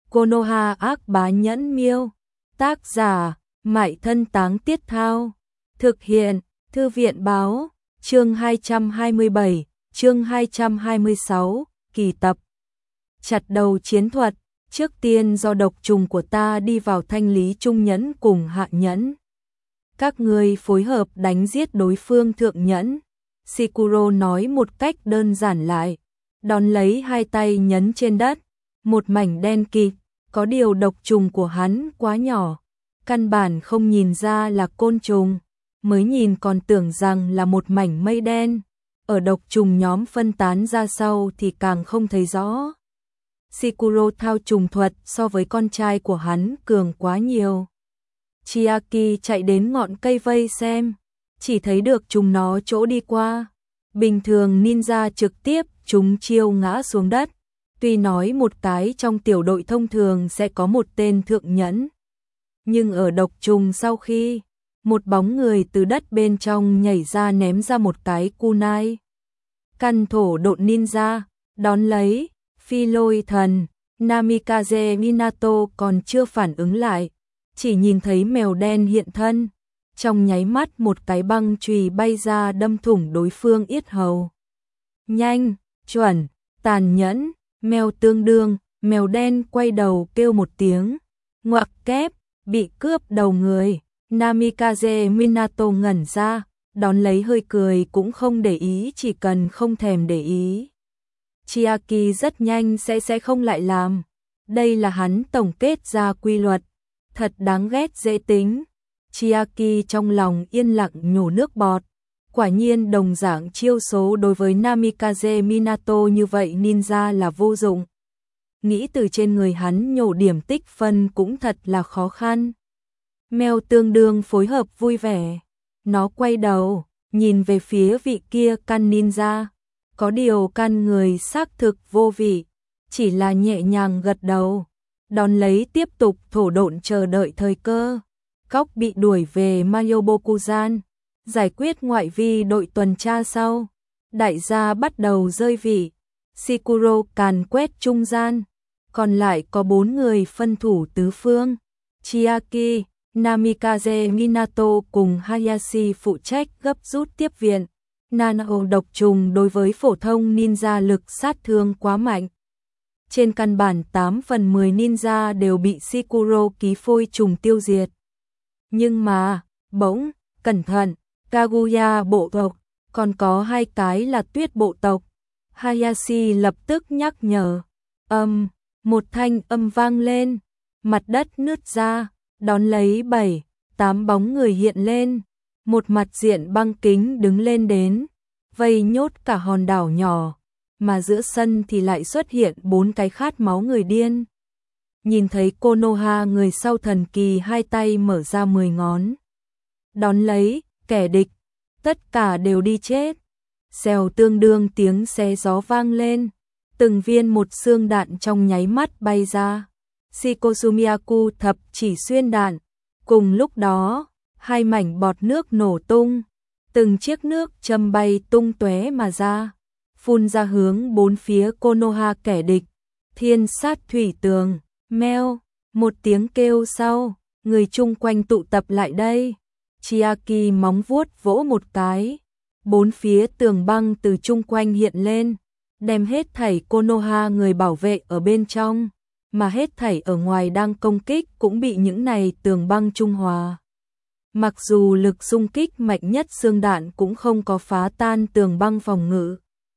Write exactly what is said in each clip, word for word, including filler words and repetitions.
Konoha ác bá nhẫn miêu. Tác giả, Mại Thân Táng Tiết Thao. Thực hiện, Thư viện báo, chương hai trăm hai mươi bảy, chương hai trăm hai mươi sáu, kỳ tập. Chặt đầu chiến thuật, trước tiên do độc trùng của ta đi vào thanh lý trung nhẫn cùng hạ nhẫn. Các ngươi phối hợp đánh giết đối phương thượng nhẫn. Shikuro nói một cách đơn giản lại, đón lấy hai tay nhấn trên đất, một mảnh đen kịt, có điều độc trùng của hắn quá nhỏ, căn bản không nhìn ra là côn trùng, mới nhìn còn tưởng rằng là một mảnh mây đen, ở độc trùng nhóm phân tán ra sau thì càng không thấy rõ. Shikuro thao trùng thuật so với con trai của hắn cường quá nhiều. Chiaki chạy đến ngọn cây vây xem, chỉ thấy được chúng nó chỗ đi qua. Bình thường ninja trực tiếp chúng chiêu ngã xuống đất, tuy nói một cái trong tiểu đội thông thường sẽ có một tên thượng nhẫn. Nhưng ở độc trùng sau khi, một bóng người từ đất bên trong nhảy ra ném ra một cái kunai. Căn thổ độn ninja, đón lấy, phi lôi thần, Namikaze Minato còn chưa phản ứng lại, chỉ nhìn thấy mèo đen hiện thân. Trong nháy mắt một cái băng chùy bay ra đâm thủng đối phương yết hầu. Nhanh, chuẩn, tàn nhẫn, mèo tương đương, mèo đen quay đầu kêu một tiếng. Ngoặc kép, bị cướp đầu người. Namikaze Minato ngẩn ra, đón lấy hơi cười cũng không để ý, chỉ cần không thèm để ý. Chiaki rất nhanh sẽ sẽ không lại làm. Đây là hắn tổng kết ra quy luật. Thật đáng ghét dễ tính. Chiaki trong lòng yên lặng nhổ nước bọt. Quả nhiên đồng dạng chiêu số đối với Namikaze Minato như vậy ninja là vô dụng. Nghĩ từ trên người hắn nhổ điểm tích phân cũng thật là khó khăn. Mèo tương đương phối hợp vui vẻ. Nó quay đầu, nhìn về phía vị kia căn ninja. Có điều căn người xác thực vô vị, chỉ là nhẹ nhàng gật đầu. Đón lấy tiếp tục thổ độn chờ đợi thời cơ. Cóc bị đuổi về Mayobokuzan, giải quyết ngoại vi đội tuần tra sau. Đại gia bắt đầu rơi vị. Shikuro càn quét trung gian, còn lại có bốn người phân thủ tứ phương. Chiaki, Namikaze Minato cùng Hayashi phụ trách gấp rút tiếp viện. Nano độc trùng đối với phổ thông ninja lực sát thương quá mạnh. Trên căn bản tám phần mười ninja đều bị Shikuro ký phôi trùng tiêu diệt. Nhưng mà, bỗng, cẩn thận, Kaguya bộ tộc, còn có hai cái là tuyết bộ tộc. Hayashi lập tức nhắc nhở. Âm, một thanh âm vang lên, mặt đất nứt ra, đón lấy bảy, tám bóng người hiện lên. Một mặt diện băng kính đứng lên đến, vây nhốt cả hòn đảo nhỏ, mà giữa sân thì lại xuất hiện bốn cái khát máu người điên. Nhìn thấy Konoha người sau thần kỳ hai tay mở ra mười ngón. Đón lấy, kẻ địch, tất cả đều đi chết. Xèo tương đương tiếng xé gió vang lên, từng viên một xương đạn trong nháy mắt bay ra. Shikosumiyaku thập chỉ xuyên đạn, cùng lúc đó, hai mảnh bọt nước nổ tung, từng chiếc nước châm bay tung tóe mà ra, phun ra hướng bốn phía Konoha kẻ địch. Thiên sát thủy tường, meo, một tiếng kêu sau, người chung quanh tụ tập lại đây. Chiaki móng vuốt vỗ một cái, bốn phía tường băng từ chung quanh hiện lên, đem hết thảy Konoha người bảo vệ ở bên trong, mà hết thảy ở ngoài đang công kích cũng bị những này tường băng trung hòa. Mặc dù lực xung kích mạnh nhất xương đạn cũng không có phá tan tường băng phòng ngự.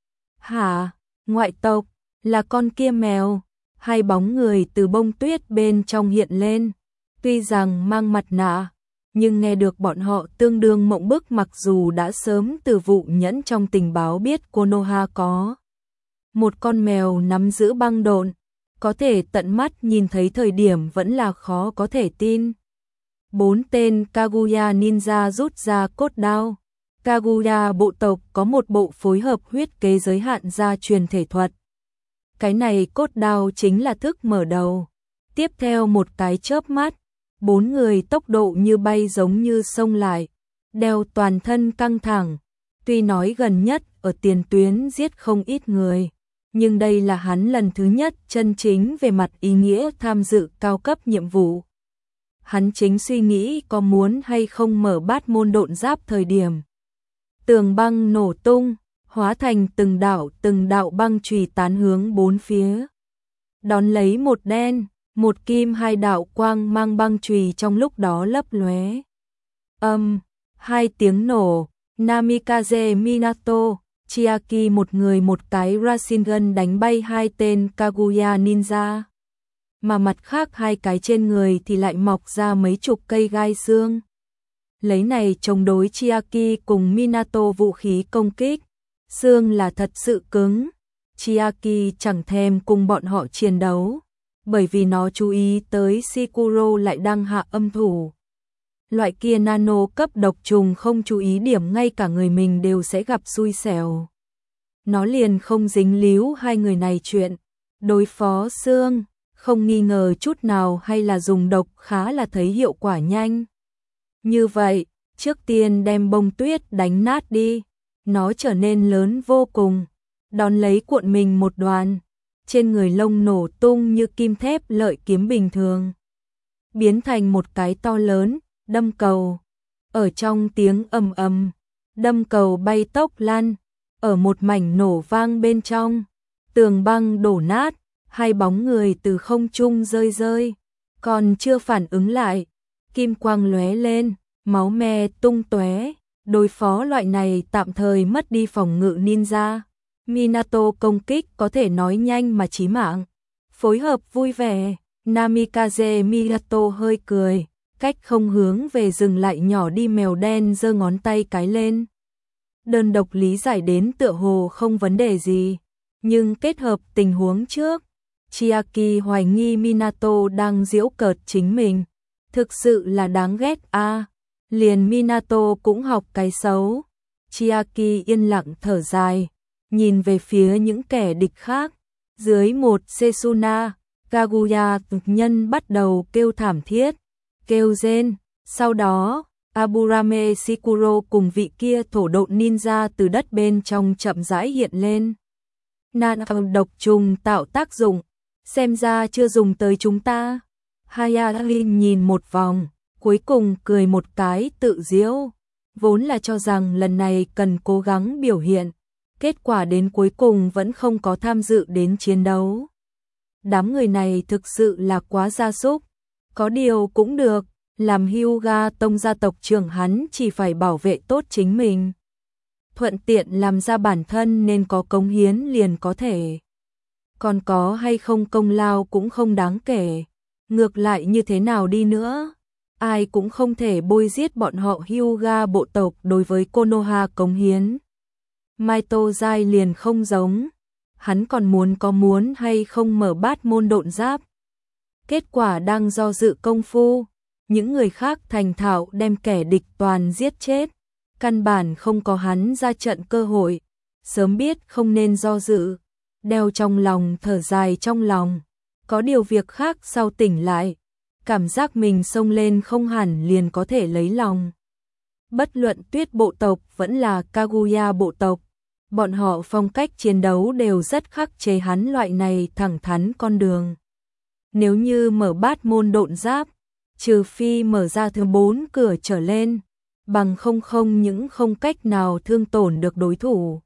Hả, ngoại tộc, là con kia mèo. Hai bóng người từ bông tuyết bên trong hiện lên, tuy rằng mang mặt nạ, nhưng nghe được bọn họ tương đương mộng bức, mặc dù đã sớm từ vụ nhẫn trong tình báo biết Konoha có một con mèo nắm giữ băng độn, có thể tận mắt nhìn thấy thời điểm vẫn là khó có thể tin. Bốn tên Kaguya ninja rút ra cốt đao. Kaguya bộ tộc có một bộ phối hợp huyết kế giới hạn gia truyền thể thuật. Cái này cốt đao chính là thức mở đầu. Tiếp theo một cái chớp mắt, bốn người tốc độ như bay giống như xông lại, đeo toàn thân căng thẳng. Tuy nói gần nhất ở tiền tuyến giết không ít người, nhưng đây là hắn lần thứ nhất chân chính về mặt ý nghĩa tham dự cao cấp nhiệm vụ. Hắn chính suy nghĩ có muốn hay không mở bát môn độn giáp thời điểm. Tường băng nổ tung, hóa thành từng đạo từng đạo băng chùy tán hướng bốn phía. Đón lấy một đen, một kim hai đạo quang mang băng chùy trong lúc đó lấp lóe. Âm, hai tiếng nổ, Namikaze Minato, Chiaki một người một cái Rasengan đánh bay hai tên Kaguya ninja. Mà mặt khác hai cái trên người thì lại mọc ra mấy chục cây gai xương. Lấy này chống đối Chiaki cùng Minato vũ khí công kích. Xương là thật sự cứng. Chiaki chẳng thèm cùng bọn họ chiến đấu, bởi vì nó chú ý tới Shikuro lại đang hạ âm thủ. Loại kia nano cấp độc trùng không chú ý điểm ngay cả người mình đều sẽ gặp xui xẻo. Nó liền không dính líu hai người này chuyện. Đối phó xương, không nghi ngờ chút nào hay là dùng độc khá là thấy hiệu quả nhanh. Như vậy, trước tiên đem bông tuyết đánh nát đi. Nó trở nên lớn vô cùng. Đón lấy cuộn mình một đoàn. Trên người lông nổ tung như kim thép lợi kiếm bình thường. Biến thành một cái to lớn, đâm cầu. Ở trong tiếng ầm ầm, đâm cầu bay tốc lăn. Ở một mảnh nổ vang bên trong, tường băng đổ nát, hai bóng người từ không trung rơi rơi. Còn chưa phản ứng lại, kim quang lóe lên, máu me tung tóe. Đối phó loại này tạm thời mất đi phòng ngự ninja. Minato công kích có thể nói nhanh mà chí mạng. Phối hợp vui vẻ, Namikaze Minato hơi cười, cách không hướng về dừng lại nhỏ đi mèo đen giơ ngón tay cái lên. Đơn độc lý giải đến tựa hồ không vấn đề gì, nhưng kết hợp tình huống trước, Chiaki hoài nghi Minato đang giễu cợt chính mình. Thực sự là đáng ghét a. À, liền Minato cũng học cái xấu. Chiaki yên lặng thở dài, nhìn về phía những kẻ địch khác. Dưới một Setsuna, Kaguya nhân bắt đầu kêu thảm thiết, kêu rên. Sau đó, Aburame Shikuro cùng vị kia thổ độn ninja từ đất bên trong chậm rãi hiện lên. Nan độc trùng tạo tác dụng, xem ra chưa dùng tới chúng ta. Hayari nhìn một vòng, cuối cùng cười một cái tự giễu. Vốn là cho rằng lần này cần cố gắng biểu hiện, kết quả đến cuối cùng vẫn không có tham dự đến chiến đấu. Đám người này thực sự là quá gia súc. Có điều cũng được, làm Hyuga tông gia tộc trưởng hắn chỉ phải bảo vệ tốt chính mình. Thuận tiện làm ra bản thân nên có cống hiến liền có thể. Còn có hay không công lao cũng không đáng kể. Ngược lại như thế nào đi nữa, ai cũng không thể bôi giết bọn họ Hyuga bộ tộc đối với Konoha cống hiến. Maito Jai liền không giống, hắn còn muốn có muốn hay không mở bát môn độn giáp. Kết quả đang do dự công phu, những người khác thành thạo đem kẻ địch toàn giết chết, căn bản không có hắn ra trận cơ hội, sớm biết không nên do dự, đeo trong lòng thở dài trong lòng, có điều việc khác sau tỉnh lại, cảm giác mình xông lên không hẳn liền có thể lấy lòng. Bất luận Tuyết bộ tộc vẫn là Kaguya bộ tộc, bọn họ phong cách chiến đấu đều rất khắc chế hắn loại này thẳng thắn con đường. Nếu như mở bát môn độn giáp, trừ phi mở ra thứ bốn cửa trở lên, bằng không không những không cách nào thương tổn được đối thủ,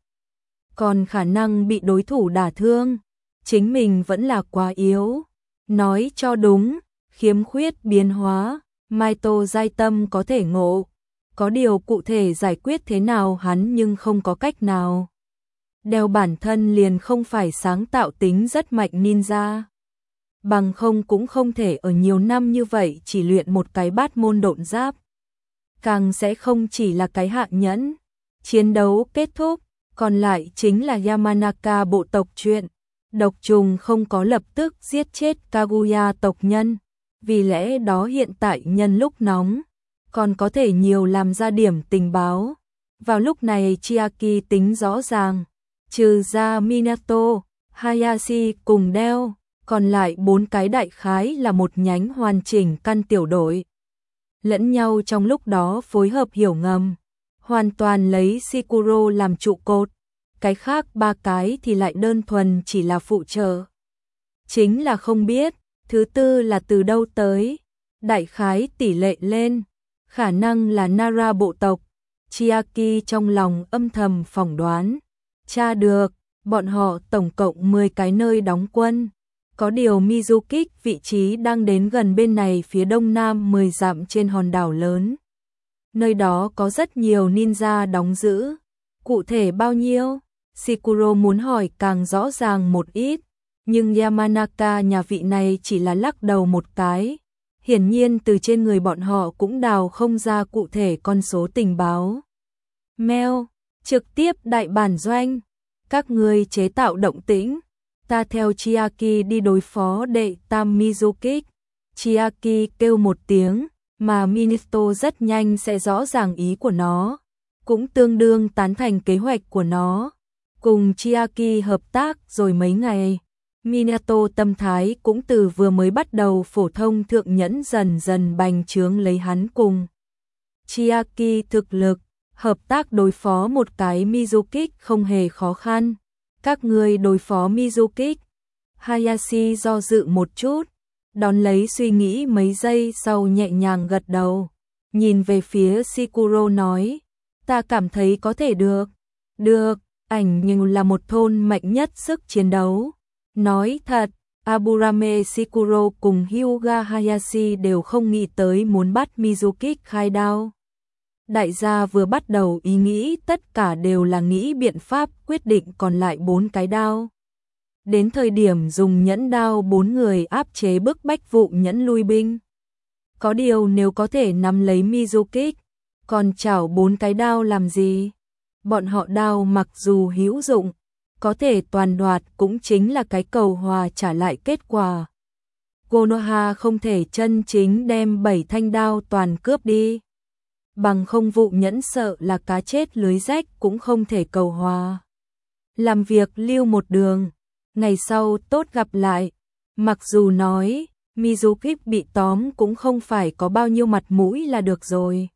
còn khả năng bị đối thủ đả thương, chính mình vẫn là quá yếu. Nói cho đúng, khiếm khuyết biến hóa, Maito Jai tâm có thể ngộ, có điều cụ thể giải quyết thế nào hắn nhưng không có cách nào. Đeo bản thân liền không phải sáng tạo tính rất mạnh ninja. Bằng không cũng không thể ở nhiều năm như vậy chỉ luyện một cái bát môn độn giáp. Càng sẽ không chỉ là cái hạ nhẫn. Chiến đấu kết thúc, còn lại chính là Yamanaka bộ tộc chuyện. Độc trùng không có lập tức giết chết Kaguya tộc nhân, vì lẽ đó hiện tại nhân lúc nóng, còn có thể nhiều làm ra điểm tình báo. Vào lúc này Chiaki tính rõ ràng, trừ ra Minato, Hayashi cùng Deo, còn lại bốn cái đại khái là một nhánh hoàn chỉnh căn tiểu đội. Lẫn nhau trong lúc đó phối hợp hiểu ngầm, hoàn toàn lấy Shikuro làm trụ cột. cái khác ba cái thì lại đơn thuần chỉ là phụ trợ. Chính là không biết, thứ tư là từ đâu tới, đại khái tỷ lệ lên, khả năng là Nara bộ tộc. Chiaki trong lòng âm thầm phỏng đoán, tra được, bọn họ tổng cộng mười cái nơi đóng quân. Có điều Mizukik vị trí đang đến gần bên này phía đông nam mười dặm trên hòn đảo lớn. Nơi đó có rất nhiều ninja đóng giữ. Cụ thể bao nhiêu? Shikuro muốn hỏi càng rõ ràng một ít, nhưng Yamanaka nhà vị này chỉ là lắc đầu một cái. Hiển nhiên từ trên người bọn họ cũng đào không ra cụ thể con số tình báo. Mail, trực tiếp đại bản doanh, các người chế tạo động tĩnh, ta theo Chiaki đi đối phó đệ tam Mizukik. Chiaki kêu một tiếng, mà Minato rất nhanh sẽ rõ ràng ý của nó, cũng tương đương tán thành kế hoạch của nó. Cùng Chiaki hợp tác rồi mấy ngày, Minato tâm thái cũng từ vừa mới bắt đầu phổ thông thượng nhẫn dần dần bành trướng lấy hắn cùng Chiaki thực lực, hợp tác đối phó một cái Mizukik không hề khó khăn. Các người đối phó Mizukik. Hayashi do dự một chút, đón lấy suy nghĩ mấy giây sau nhẹ nhàng gật đầu, nhìn về phía Shikuro nói, ta cảm thấy có thể được. Được, ảnh như là một thôn mạnh nhất sức chiến đấu. Nói thật, Aburame Shikuro cùng Hyuga Hayashi đều không nghĩ tới muốn bắt Mizukik khai đao. Đại gia vừa bắt đầu ý nghĩ tất cả đều là nghĩ biện pháp quyết định còn lại bốn cái đao. Đến thời điểm dùng nhẫn đao bốn người áp chế bức bách vụ nhẫn lui binh. Có điều nếu có thể nắm lấy Mizukik, còn chảo bốn cái đao làm gì? Bọn họ đao mặc dù hữu dụng, có thể toàn đoạt cũng chính là cái cầu hòa trả lại kết quả. Konoha không thể chân chính đem bảy thanh đao toàn cướp đi. Bằng không vụ nhẫn sợ là cá chết lưới rách cũng không thể cầu hòa. Làm việc lưu một đường, ngày sau tốt gặp lại. Mặc dù nói, Mizukik bị tóm cũng không phải có bao nhiêu mặt mũi là được rồi.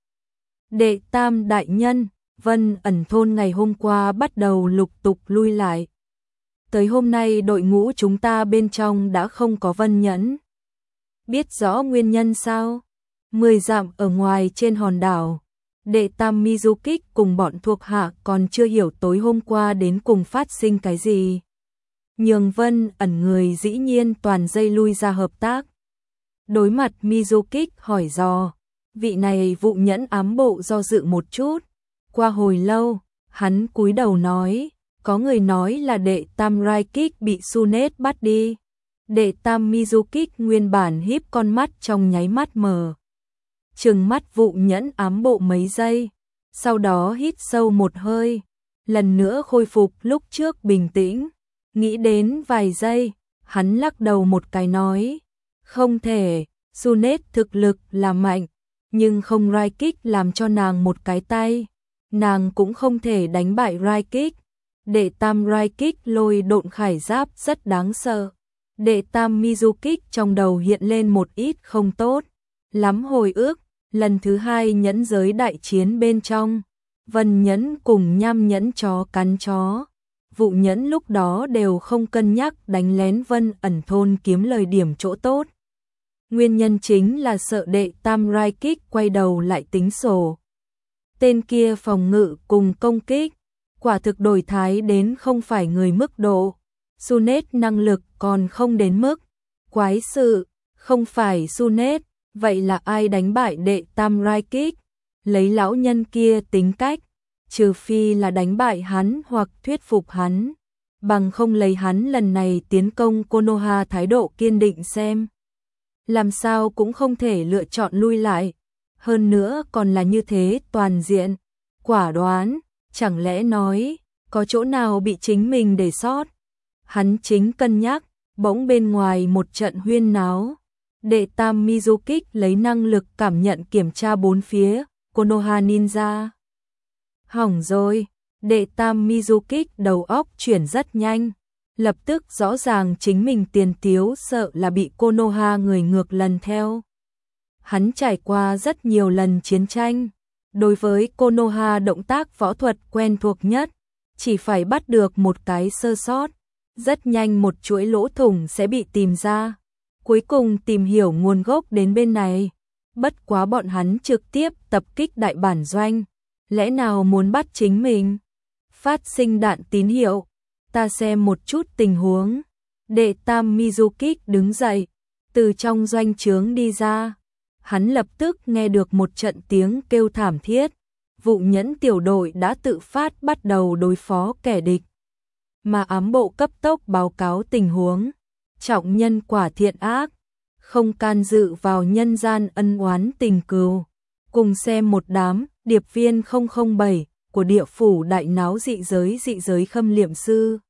Đệ tam đại nhân, Vân ẩn thôn ngày hôm qua bắt đầu lục tục lui lại. Tới hôm nay đội ngũ chúng ta bên trong đã không có Vân nhẫn. Biết rõ nguyên nhân sao? Mười dặm ở ngoài trên hòn đảo, đệ tam Mizukik cùng bọn thuộc hạ còn chưa hiểu tối hôm qua đến cùng phát sinh cái gì. Nhường Vân ẩn người dĩ nhiên toàn dây lui ra hợp tác. Đối mặt Mizukik hỏi dò, vị này vụ nhẫn ám bộ do dự một chút. Qua hồi lâu, hắn cúi đầu nói, có người nói là đệ tam Raikik bị Sunet bắt đi. Đệ tam Mizukik nguyên bản híp con mắt trong nháy mắt mờ. Trừng mắt vụ nhẫn ám bộ mấy giây, sau đó hít sâu một hơi, lần nữa khôi phục lúc trước bình tĩnh. Nghĩ đến vài giây, hắn lắc đầu một cái nói, không thể, Sunet thực lực là mạnh, nhưng không Raikik làm cho nàng một cái tay, nàng cũng không thể đánh bại Raikik. Đệ tam Raikik lôi độn khải giáp rất đáng sợ. Đệ tam Mizukik trong đầu hiện lên một ít không tốt lắm hồi ức, lần thứ hai nhẫn giới đại chiến bên trong, Vân nhẫn cùng Nham nhẫn chó cắn chó. Vụ nhẫn lúc đó đều không cân nhắc đánh lén Vân ẩn thôn kiếm lời điểm chỗ tốt. Nguyên nhân chính là sợ đệ tam Raikik quay đầu lại tính sổ. Tên kia phòng ngự cùng công kích, quả thực đổi thái đến không phải người mức độ. Sunet năng lực còn không đến mức. Quái sự, không phải Sunet, vậy là ai đánh bại đệ tam Raikik? Lấy lão nhân kia tính cách, trừ phi là đánh bại hắn hoặc thuyết phục hắn, bằng không lấy hắn lần này tiến công Konoha thái độ kiên định xem. Làm sao cũng không thể lựa chọn lui lại, hơn nữa còn là như thế toàn diện, quả đoán, chẳng lẽ nói, có chỗ nào bị chính mình để sót. Hắn chính cân nhắc, bỗng bên ngoài một trận huyên náo. Đệ tam Mizukik lấy năng lực cảm nhận kiểm tra bốn phía, Konoha ninja. Hỏng rồi, đệ tam Mizukik đầu óc chuyển rất nhanh, lập tức rõ ràng chính mình tiền tiếu sợ là bị Konoha người ngược lần theo. Hắn trải qua rất nhiều lần chiến tranh, đối với Konoha động tác võ thuật quen thuộc nhất, chỉ phải bắt được một cái sơ sót, rất nhanh một chuỗi lỗ thủng sẽ bị tìm ra. Cuối cùng tìm hiểu nguồn gốc đến bên này, bất quá bọn hắn trực tiếp tập kích đại bản doanh, lẽ nào muốn bắt chính mình? Phát sinh đạn tín hiệu, ta xem một chút tình huống. Đệ tam Mizuki đứng dậy, từ trong doanh trướng đi ra. Hắn lập tức nghe được một trận tiếng kêu thảm thiết. Vụ nhẫn tiểu đội đã tự phát bắt đầu đối phó kẻ địch. Mà ám bộ cấp tốc báo cáo tình huống. Trọng nhân quả thiện ác, không can dự vào nhân gian ân oán tình cừu. Cùng xem một đám điệp viên không không bảy của địa phủ đại náo dị giới dị giới khâm liệm sư.